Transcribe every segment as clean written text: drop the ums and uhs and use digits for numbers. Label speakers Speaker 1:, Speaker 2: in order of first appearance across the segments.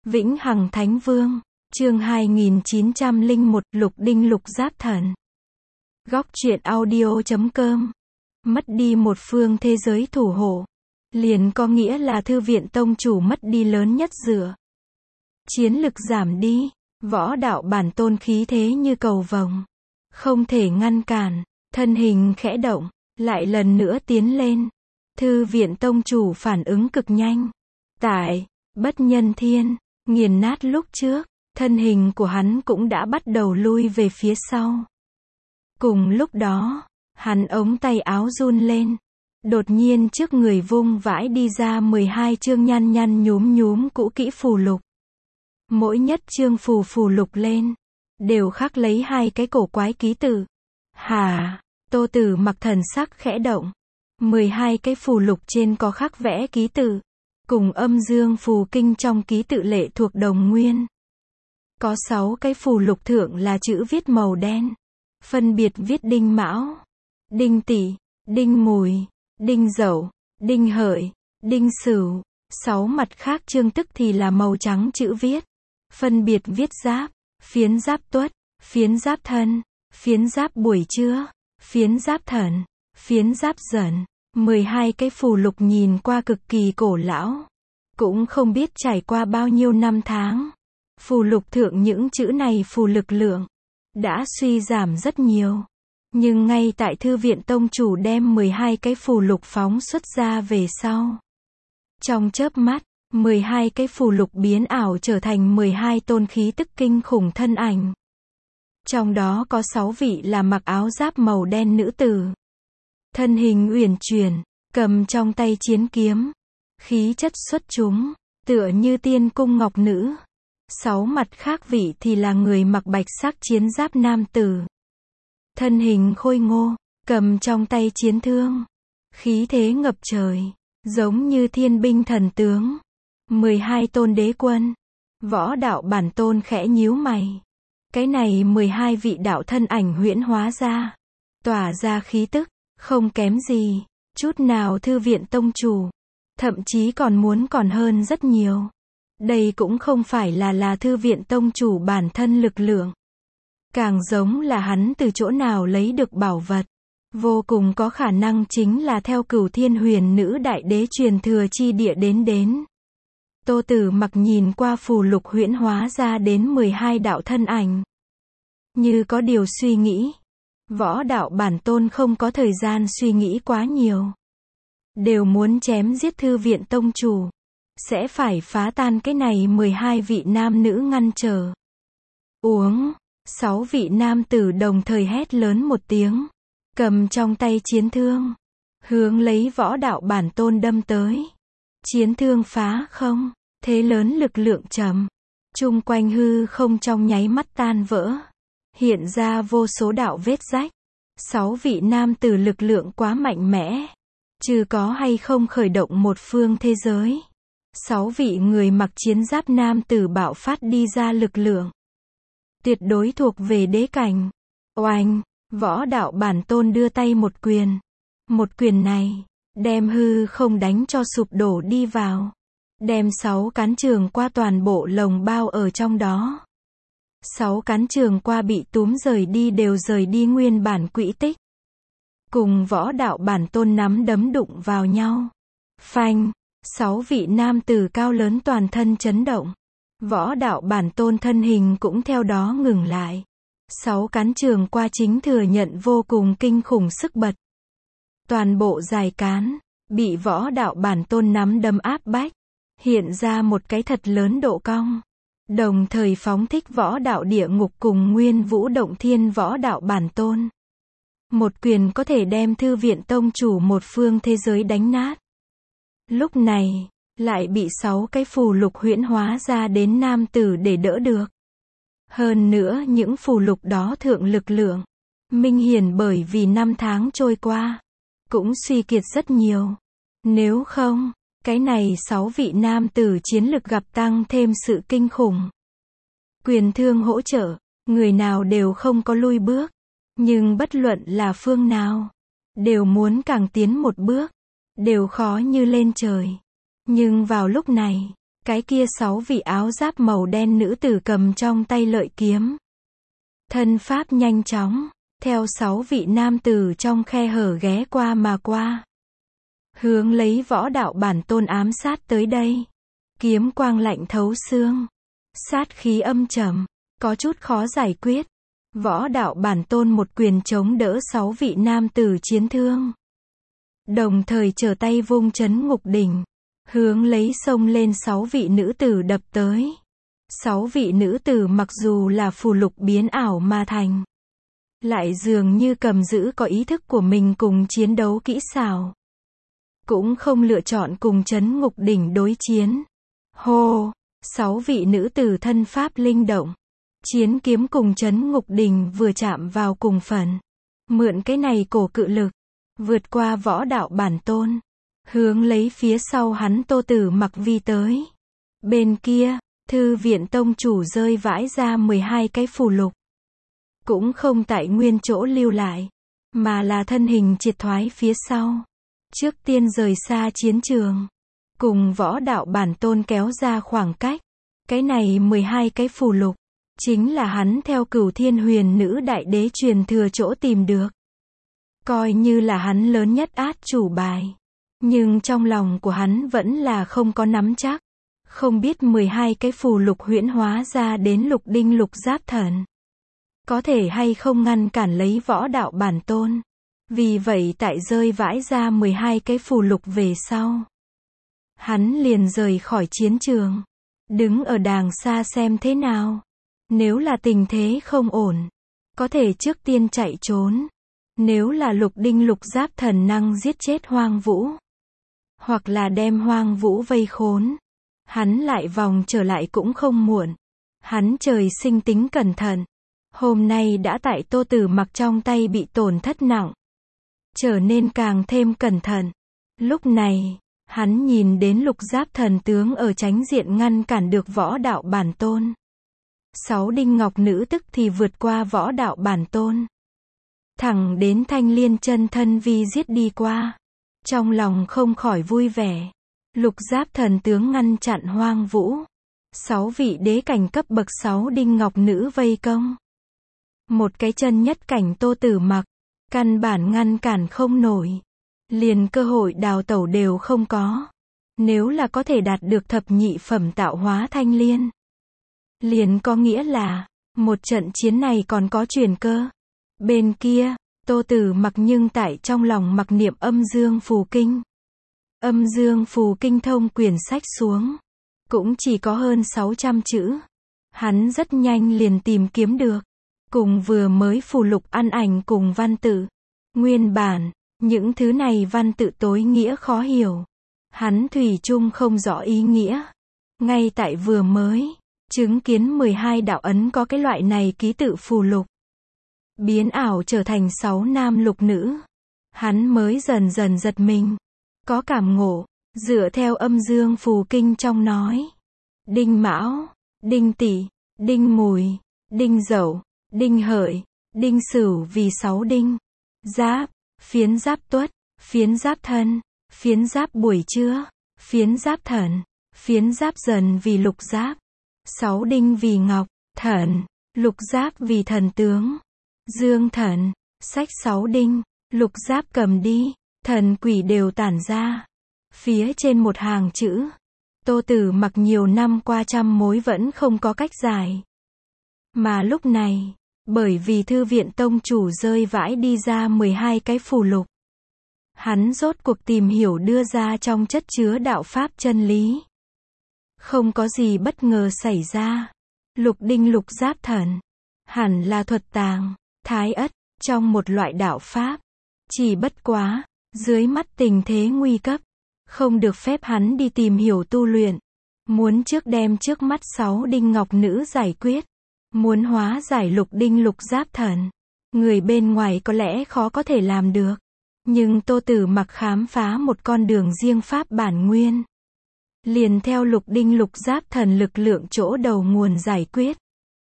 Speaker 1: Vĩnh Hằng Thánh Vương, chương 2901, Lục Đinh Lục Giáp Thần. Góc truyện audio.com. Mất đi một phương thế giới thủ hộ, liền có nghĩa là thư viện tông chủ mất đi lớn nhất dựa. Chiến lực giảm đi, võ đạo bản tôn khí thế như cầu vồng, không thể ngăn cản, thân hình khẽ động, lại lần nữa tiến lên. Thư viện tông chủ phản ứng cực nhanh. Tại Bất Nhân Thiên nghiền nát lúc trước, thân hình của hắn cũng đã bắt đầu lui về phía sau. Cùng lúc đó, hắn ống tay áo run lên. Đột nhiên trước người vung vãi đi ra 12 chương nhăn nhăn nhúm nhúm cũ kỹ phù lục. Mỗi nhất chương phù lục lên, đều khắc lấy hai cái cổ quái ký tự. Hả? Tô Tử Mặc thần sắc khẽ động. 12 cái phù lục trên có khắc vẽ ký tự, cùng âm dương phù kinh trong ký tự lệ thuộc đồng nguyên. Có 6 cái phù lục thượng là chữ viết màu đen, phân biệt viết Đinh Mão, Đinh Tỵ, Đinh Mùi, Đinh Dậu, Đinh Hợi, Đinh Sửu. 6 mặt khác chương tức thì là màu trắng chữ viết, phân biệt viết Giáp, Phiến Giáp Tuất, Phiến Giáp Thân, Phiến Giáp Buổi Trưa, Phiến Giáp Thần, Phiến Giáp Dần. 12 cái phù lục nhìn qua cực kỳ cổ lão, cũng không biết trải qua bao nhiêu năm tháng. Phù lục thượng những chữ này phù lực lượng đã suy giảm rất nhiều. Nhưng ngay tại thư viện tông chủ đem 12 cái phù lục phóng xuất ra về sau, trong chớp mắt, 12 cái phù lục biến ảo trở thành 12 tôn khí tức kinh khủng thân ảnh. Trong đó có 6 vị là mặc áo giáp màu đen nữ tử. Thân hình uyển chuyển, cầm trong tay chiến kiếm, khí chất xuất chúng, tựa như tiên cung ngọc nữ. 6 mặt khác vị thì là người mặc bạch sắc chiến giáp nam tử. Thân hình khôi ngô, cầm trong tay chiến thương, khí thế ngập trời, giống như thiên binh thần tướng. 12 tôn đế quân. Võ đạo bản tôn khẽ nhíu mày. Cái này 12 vị đạo thân ảnh huyễn hóa ra, tỏa ra khí tức không kém gì chút nào thư viện tông chủ, thậm chí còn hơn rất nhiều. Đây cũng không phải là thư viện tông chủ bản thân lực lượng, càng giống là hắn từ chỗ nào lấy được bảo vật, vô cùng có khả năng chính là theo Cửu Thiên Huyền Nữ đại đế truyền thừa chi địa đến. Tô Tử Mặc nhìn qua phù lục huyễn hóa ra đến 12 đạo thân ảnh, như có điều suy nghĩ. Võ đạo bản tôn không có thời gian suy nghĩ quá nhiều, đều muốn chém giết thư viện tông chủ, sẽ phải phá tan cái này 12 vị nam nữ ngăn trở. Uống. 6 vị nam tử đồng thời hét lớn một tiếng, cầm trong tay chiến thương, hướng lấy võ đạo bản tôn đâm tới. Chiến thương phá không, thế lớn lực lượng trầm, chung quanh hư không trong nháy mắt tan vỡ, hiện ra vô số đạo vết rách. 6 vị nam tử lực lượng quá mạnh mẽ, trừ có hay không khởi động một phương thế giới. 6 vị người mặc chiến giáp nam tử bạo phát đi ra lực lượng, tuyệt đối thuộc về đế cảnh. Oanh, võ đạo bản tôn đưa tay một quyền. Một quyền này, đem hư không đánh cho sụp đổ đi vào, đem 6 cán trường qua toàn bộ lồng bao ở trong đó. 6 cán trường qua bị túm rời đi đều rời đi nguyên bản quỹ tích, cùng võ đạo bản tôn nắm đấm đụng vào nhau. Phanh, 6 vị nam tử cao lớn toàn thân chấn động. Võ đạo bản tôn thân hình cũng theo đó ngừng lại. 6 cán trường qua chính thừa nhận vô cùng kinh khủng sức bật. Toàn bộ dài cán, bị võ đạo bản tôn nắm đấm áp bách, hiện ra một cái thật lớn độ cong. Đồng thời phóng thích võ đạo địa ngục cùng nguyên vũ động thiên võ đạo bản tôn. Một quyền có thể đem thư viện tông chủ một phương thế giới đánh nát. Lúc này, lại bị 6 cái phù lục huyễn hóa ra đến nam tử để đỡ được. Hơn nữa những phù lục đó thượng lực lượng, minh hiển bởi vì năm tháng trôi qua, cũng suy kiệt rất nhiều. Nếu không, cái này 6 vị nam tử chiến lực gặp tăng thêm sự kinh khủng. Quyền thương hỗ trợ, người nào đều không có lui bước. Nhưng bất luận là phương nào, đều muốn càng tiến một bước, đều khó như lên trời. Nhưng vào lúc này, Cái kia 6 vị áo giáp màu đen nữ tử cầm trong tay lợi kiếm. Thân pháp nhanh chóng, theo 6 vị nam tử trong khe hở ghé qua mà qua. Hướng lấy Võ Đạo Bản Tôn ám sát tới đây. Kiếm quang lạnh thấu xương. Sát khí âm trầm, có chút khó giải quyết. Võ Đạo Bản Tôn một quyền chống đỡ 6 vị nam tử chiến thương. Đồng thời trở tay vung chấn ngục đỉnh. Hướng lấy xông lên 6 vị nữ tử đập tới. 6 vị nữ tử mặc dù là phù lục biến ảo mà thành, lại dường như cầm giữ có ý thức của mình cùng chiến đấu kỹ xảo. Cũng không lựa chọn cùng chấn ngục đỉnh đối chiến. Hô! 6 vị nữ tử thân pháp linh động. Chiến kiếm cùng chấn ngục đỉnh vừa chạm vào cùng phần. Mượn cái này cổ cự lực. Vượt qua Võ Đạo Bản Tôn. Hướng lấy phía sau hắn Tô Tử Mặc vi tới. Bên kia, thư viện tông chủ rơi vãi ra 12 cái phù lục. Cũng không tại nguyên chỗ lưu lại, mà là thân hình triệt thoái phía sau. Trước tiên rời xa chiến trường. Cùng Võ Đạo Bản Tôn kéo ra khoảng cách. Cái này 12 cái phù lục. Chính là hắn theo Cửu Thiên Huyền Nữ Đại Đế truyền thừa chỗ tìm được. Coi như là hắn lớn nhất át chủ bài. Nhưng trong lòng của hắn vẫn là không có nắm chắc. Không biết 12 cái phù lục huyễn hóa ra đến lục đinh lục giáp thần. Có thể hay không ngăn cản lấy Võ Đạo Bản Tôn. Vì vậy tại rơi vãi ra 12 cái phù lục về sau. Hắn liền rời khỏi chiến trường. Đứng ở đàng xa xem thế nào. Nếu là tình thế không ổn, có thể trước tiên chạy trốn. Nếu là lục đinh lục giáp thần năng giết chết Hoang Vũ, hoặc là đem Hoang Vũ vây khốn, hắn lại vòng trở lại cũng không muộn. Hắn trời sinh tính cẩn thận. Hôm nay đã tại Tô Tử Mặc trong tay bị tổn thất nặng, trở nên càng thêm cẩn thận. Lúc này, hắn nhìn đến lục giáp thần tướng ở chánh diện ngăn cản được Võ Đạo Bản Tôn. 6 đinh ngọc nữ tức thì vượt qua Võ Đạo Bản Tôn. Thẳng đến Thanh Liên chân thân vi giết đi qua. Trong lòng không khỏi vui vẻ. Lục giáp thần tướng ngăn chặn Hoang Vũ. 6 vị đế cảnh cấp bậc 6 đinh ngọc nữ vây công. Một cái chân nhất cảnh Tô Tử Mặc, căn bản ngăn cản không nổi. Liền cơ hội đào tẩu đều không có. Nếu là có thể đạt được thập nhị phẩm tạo hóa Thanh Liên, liền có nghĩa là, một trận chiến này còn có chuyển cơ. Bên kia, Tô Tử Mặc nhưng tại trong lòng mặc niệm âm dương phù kinh. Âm dương phù kinh thông quyển sách xuống. Cũng chỉ có hơn 600 chữ. Hắn rất nhanh liền tìm kiếm được. Cùng vừa mới phù lục ăn ảnh cùng văn tự. Nguyên bản, những thứ này văn tự tối nghĩa khó hiểu. Hắn thủy chung không rõ ý nghĩa. Ngay tại vừa mới, chứng kiến 12 đạo ấn có cái loại này ký tự phù lục. Biến ảo trở thành 6 nam lục nữ. Hắn mới dần dần giật mình. Có cảm ngộ, dựa theo âm dương phù kinh trong nói. Đinh Mão, Đinh Tỵ, Đinh Mùi, Đinh Dậu, Đinh Hợi, Đinh Sửu vì 6 đinh. Giáp, phiến giáp tuất, phiến giáp thân, phiến giáp buổi trưa, phiến giáp thần, phiến giáp dần vì lục giáp. 6 đinh vì ngọc, thần, lục giáp vì thần tướng. Dương thần, sách 6 đinh, lục giáp cầm đi, thần quỷ đều tản ra. Phía trên một hàng chữ, Tô Tử Mặc nhiều năm qua trăm mối vẫn không có cách giải. Mà lúc này, bởi vì thư viện tông chủ rơi vãi đi ra 12 cái phù lục. Hắn rốt cuộc tìm hiểu đưa ra trong chất chứa đạo pháp chân lý. Không có gì bất ngờ xảy ra. Lục đinh lục giáp thần, hẳn là thuật tàng, thái ất, trong một loại đạo pháp. Chỉ bất quá, dưới mắt tình thế nguy cấp, không được phép hắn đi tìm hiểu tu luyện. Muốn trước đem trước mắt 6 đinh ngọc nữ giải quyết. Muốn hóa giải lục đinh lục giáp thần. Người bên ngoài có lẽ khó có thể làm được. Nhưng Tô Tử Mặc khám phá một con đường riêng pháp bản nguyên. Liền theo lục đinh lục giáp thần lực lượng chỗ đầu nguồn giải quyết.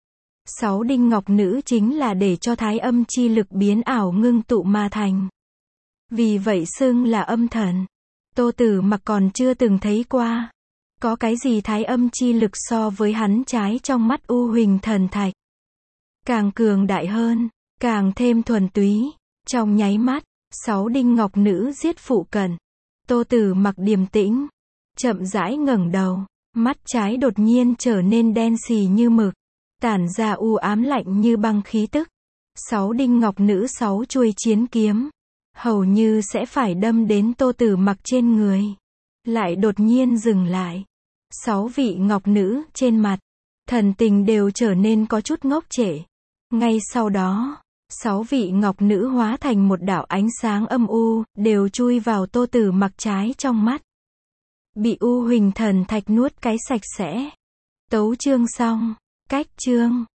Speaker 1: 6 đinh ngọc nữ chính là để cho thái âm chi lực biến ảo ngưng tụ mà thành. Vì vậy xưng là âm thần. Tô Tử Mặc còn chưa từng thấy qua. Có cái gì thái âm chi lực so với hắn trái trong mắt U Huỳnh Thần Thạch. Càng cường đại hơn, càng thêm thuần túy. Trong nháy mắt, 6 đinh ngọc nữ giết phụ cận. Tô Tử Mặc điềm tĩnh, chậm rãi ngẩng đầu, mắt trái đột nhiên trở nên đen xì như mực, tản ra u ám lạnh như băng khí tức. 6 đinh ngọc nữ 6 chuôi chiến kiếm, hầu như sẽ phải đâm đến Tô Tử Mặc trên người, lại đột nhiên dừng lại. 6 vị ngọc nữ trên mặt, thần tình đều trở nên có chút ngốc trệ. Ngay sau đó, 6 vị ngọc nữ hóa thành một đạo ánh sáng âm u, đều chui vào Tô Tử Mặc trái trong mắt. Bị U Huỳnh Thần Thạch nuốt cái sạch sẽ. Tấu chương xong. Cách chương